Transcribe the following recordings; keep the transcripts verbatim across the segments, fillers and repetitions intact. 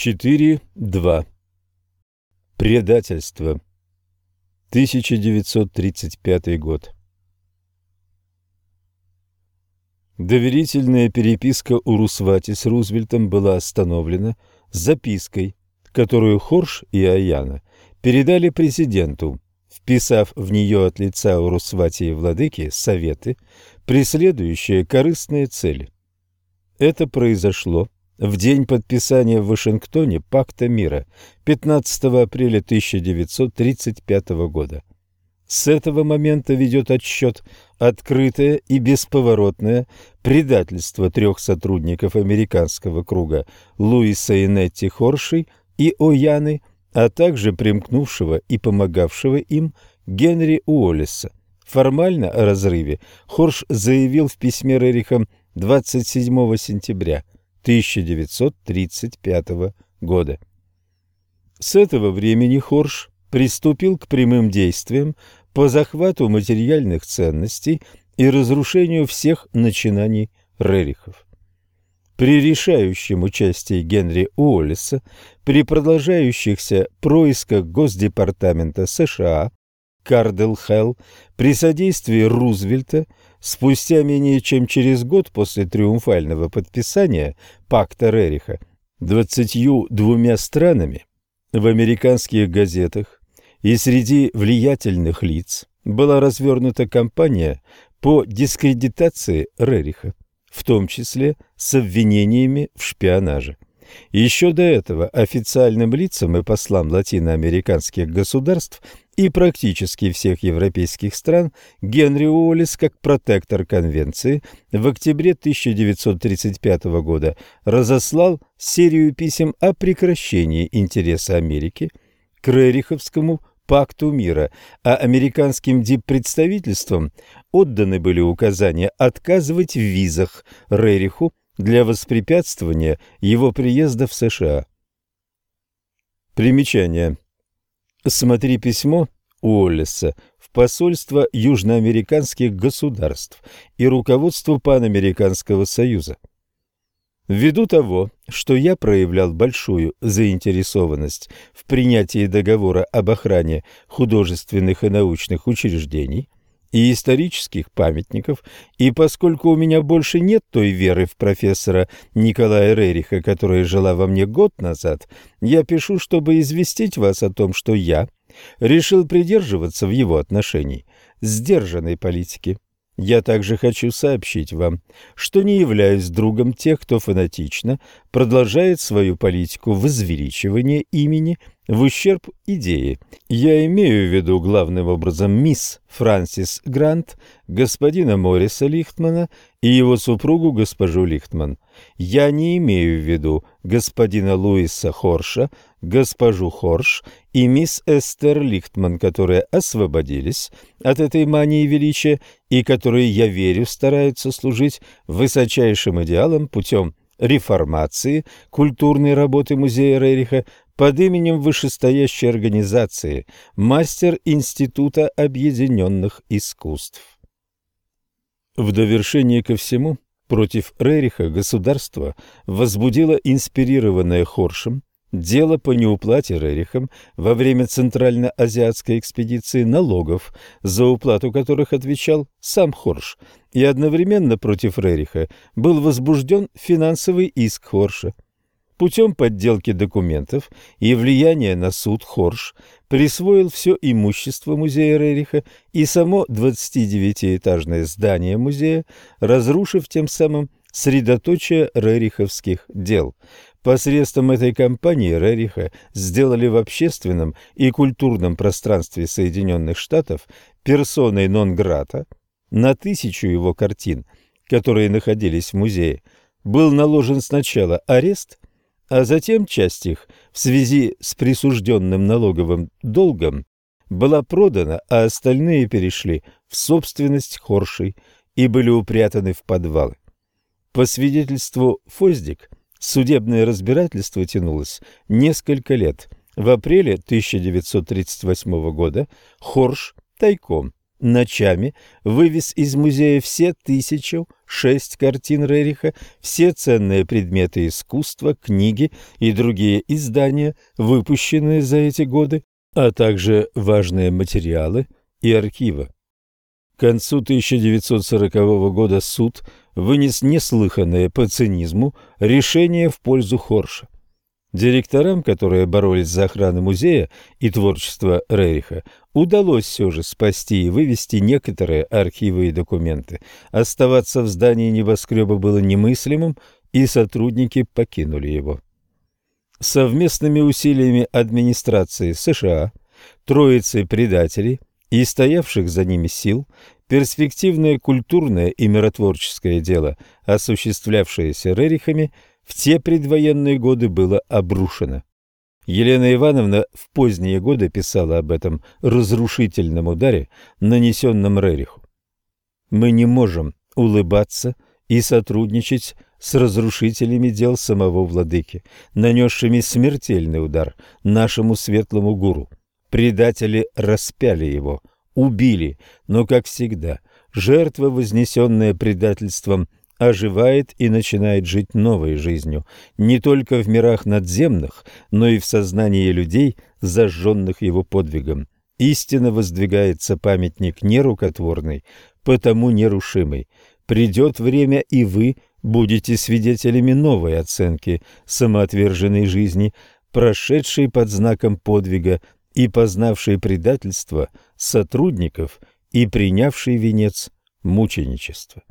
четыре два. Предательство. тысяча девятьсот тридцать пятый год. Доверительная переписка Урусвати с Рузвельтом была остановлена запиской, которую Хорш и Аяна передали президенту, вписав в нее от лица Урусвати и владыки советы, преследующие корыстные цели. Это произошло в день подписания в Вашингтоне Пакта мира пятнадцатого апреля тысяча девятьсот тридцать пятого года. С этого момента ведет отсчет открытое и бесповоротное предательство трех сотрудников американского круга Луиса и Нетти Хоршей и Ояны, а также примкнувшего и помогавшего им Генри Уоллеса. Формально о разрыве Хорш заявил в письме Рерихам двадцать седьмого сентября тысяча девятьсот тридцать пятого года. С этого времени Хорш приступил к прямым действиям по захвату материальных ценностей и разрушению всех начинаний Рерихов. При решающем участии Генри Уоллеса, при продолжающихся происках Госдепартамента США, Кардел Хелл, при содействии Рузвельта, спустя менее чем через год после триумфального подписания Пакта Рериха двадцатью двумя странами, в американских газетах и среди влиятельных лиц была развернута кампания по дискредитации Рериха, в том числе с обвинениями в шпионаже. Еще до этого официальным лицам и послам латиноамериканских государств и практически всех европейских стран Генри Уоллес, как протектор конвенции, в октябре тысяча девятьсот тридцать пятого года разослал серию писем о прекращении интереса Америки к Рериховскому Пакту мира, а американским диппредставительствам отданы были указания отказывать в визах Рериху для воспрепятствования его приезда в США. Примечание. Смотри письмо Уоллеса в посольство южноамериканских государств и руководству Панамериканского союза. Ввиду того, что я проявлял большую заинтересованность в принятии договора об охране художественных и научных учреждений и исторических памятников, и поскольку у меня больше нет той веры в профессора Николая Рериха, которая жила во мне год назад, я пишу, чтобы известить вас о том, что я решил придерживаться в его отношении сдержанной политики. Я также хочу сообщить вам, что не являюсь другом тех, кто фанатично продолжает свою политику возвеличивания имени в ущерб идее. Я имею в виду главным образом мисс Франсис Грант, господина Морриса Лихтмана и его супругу госпожу Лихтман. Я не имею в виду господина Луиса Хорша, госпожу Хорш и мисс Эстер Лихтман, которые освободились от этой мании величия и которые, я верю, стараются служить высочайшим идеалам путем реформации культурной работы музея Рериха под именем вышестоящей организации «Мастер Института объединенных искусств». В довершение ко всему, против Рериха государство возбудило инспирированное Хоршем дело по неуплате Рерихом во время Центральноазиатской экспедиции налогов, за уплату которых отвечал сам Хорш, и одновременно против Рериха был возбужден финансовый иск Хорша. Путем подделки документов и влияния на суд Хорш присвоил все имущество музея Рериха и само двадцатидевятиэтажное здание музея, разрушив тем самым средоточие рериховских дел. Посредством этой кампании Рериха сделали в общественном и культурном пространстве Соединенных Штатов персоной нон-грата. На тысячу его картин, которые находились в музее, был наложен сначала арест, а затем часть их в связи с присужденным налоговым долгом была продана, а остальные перешли в собственность Хоршей и были упрятаны в подвалы. По свидетельству Фоздик, судебное разбирательство тянулось несколько лет. В апреле тысяча девятьсот тридцать восьмого года Хорш тайком ночами вывез из музея все тысячу шесть картин Рериха, все ценные предметы искусства, книги и другие издания, выпущенные за эти годы, а также важные материалы и архивы. К концу тысяча девятьсот сорокового года суд вынес неслыханное по цинизму решение в пользу Хорша. Директорам, которые боролись за охрану музея и творчества Рериха, удалось все же спасти и вывести некоторые архивы и документы. Оставаться в здании небоскреба было немыслимым, и сотрудники покинули его. Совместными усилиями администрации США, троицы предателей и стоявших за ними сил, перспективное культурное и миротворческое дело, осуществлявшееся Рерихами, в те предвоенные годы было обрушено. Елена Ивановна в поздние годы писала об этом разрушительном ударе, нанесенном Рериху. «Мы не можем улыбаться и сотрудничать с разрушителями дел самого владыки, нанесшими смертельный удар нашему светлому гуру. Предатели распяли его, убили, но, как всегда, жертва, вознесенная предательством, оживает и начинает жить новой жизнью, не только в мирах надземных, но и в сознании людей, зажженных его подвигом. Истинно воздвигается памятник нерукотворный, потому нерушимый. Придет время, и вы будете свидетелями новой оценки самоотверженной жизни, прошедшей под знаком подвига и познавшей предательство сотрудников и принявшей венец мученичества».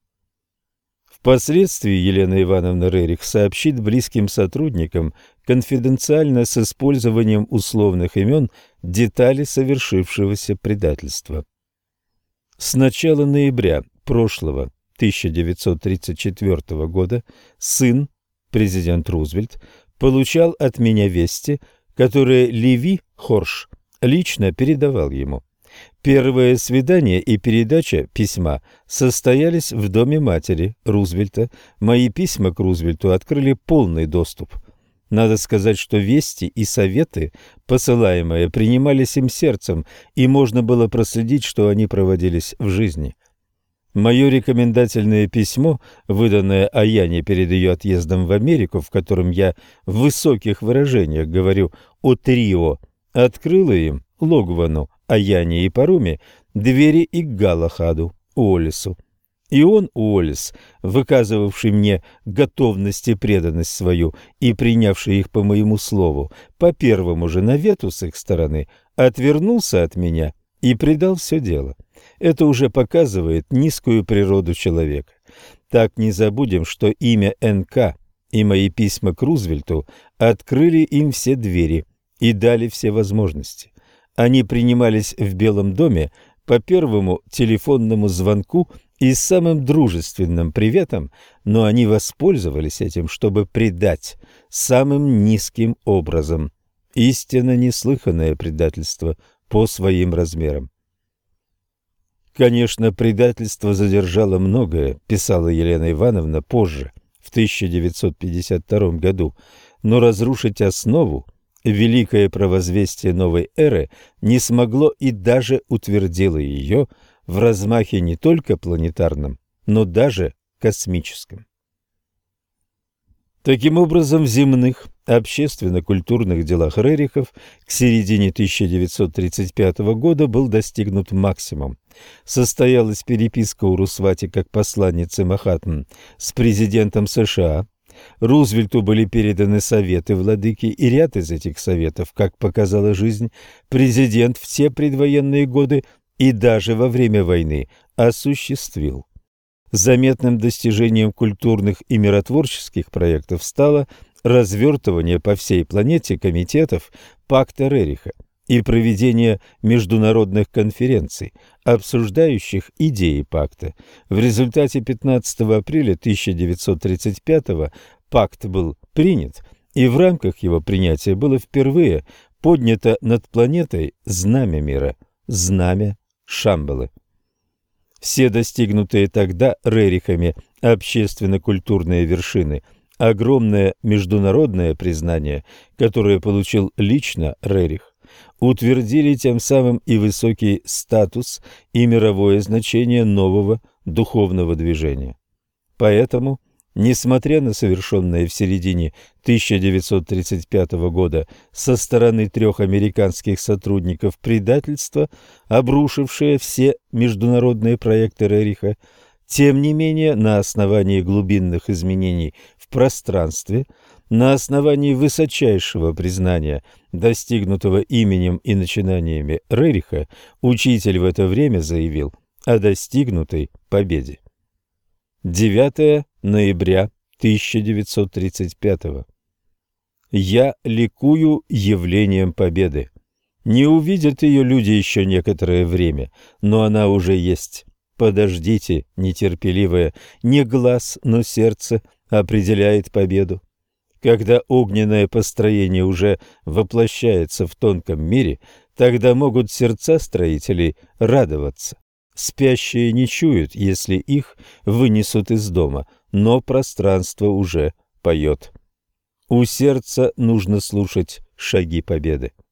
Впоследствии Елена Ивановна Рерих сообщит близким сотрудникам конфиденциально с использованием условных имен детали совершившегося предательства. С начала ноября прошлого тысяча девятьсот тридцать четвёртого года сын, президент Рузвельт, получал от меня вести, которые Леви Хорш лично передавал ему. Первое свидание и передача письма состоялись в доме матери Рузвельта. Мои письма к Рузвельту открыли полный доступ. Надо сказать, что вести и советы, посылаемые, принимались им сердцем, и можно было проследить, что они проводились в жизни. Мое рекомендательное письмо, выданное Аяне перед ее отъездом в Америку, в котором я в высоких выражениях говорю о трио, открыло им, Логвану, Аяне и Паруме, двери и к Галахаду, Уоллесу. И он, Уоллес, выказывавший мне готовность и преданность свою и принявший их по моему слову, по первому же навету с их стороны, отвернулся от меня и предал все дело. Это уже показывает низкую природу человека. Так не забудем, что имя эн ка и мои письма к Рузвельту открыли им все двери и дали все возможности. Они принимались в Белом доме по первому телефонному звонку и с самым дружественным приветом, но они воспользовались этим, чтобы предать самым низким образом. Истинно неслыханное предательство по своим размерам. Конечно, предательство задержало многое, писала Елена Ивановна позже, в тысяча девятьсот пятьдесят втором году, но разрушить основу, великое провозвестие новой эры, не смогло и даже утвердило ее в размахе не только планетарном, но даже космическом. Таким образом, в земных общественно-культурных делах Рерихов к середине тысяча девятьсот тридцать пятого года был достигнут максимум. Состоялась переписка у Русвати как посланницы Махатм с президентом США. Рузвельту были переданы советы владыки, и ряд из этих советов, как показала жизнь, президент в те предвоенные годы и даже во время войны осуществил. Заметным достижением культурных и миротворческих проектов стало развертывание по всей планете комитетов Пакта Рериха и проведение международных конференций, обсуждающих идеи пакта. В результате пятнадцатого апреля тысяча девятьсот тридцать пятого пакт был принят, и в рамках его принятия было впервые поднято над планетой знамя мира, знамя Шамбалы. Все достигнутые тогда Рерихами общественно-культурные вершины, огромное международное признание, которое получил лично Рерих, утвердили тем самым и высокий статус, и мировое значение нового духовного движения. Поэтому, несмотря на совершенное в середине тысяча девятьсот тридцать пятого года со стороны трех американских сотрудников предательство, обрушившее все международные проекты Рериха, тем не менее, на основании глубинных изменений в пространстве, на основании высочайшего признания, достигнутого именем и начинаниями Рериха, учитель в это время заявил о достигнутой победе. девятого ноября тысяча девятьсот тридцать пятого. Я ликую явлением победы. Не увидят ее люди еще некоторое время, но она уже есть. Подождите, нетерпеливое, не глаз, но сердце определяет победу. Когда огненное построение уже воплощается в тонком мире, тогда могут сердца строителей радоваться. Спящие не чуют, если их вынесут из дома, но пространство уже поет. У сердца нужно слушать шаги победы.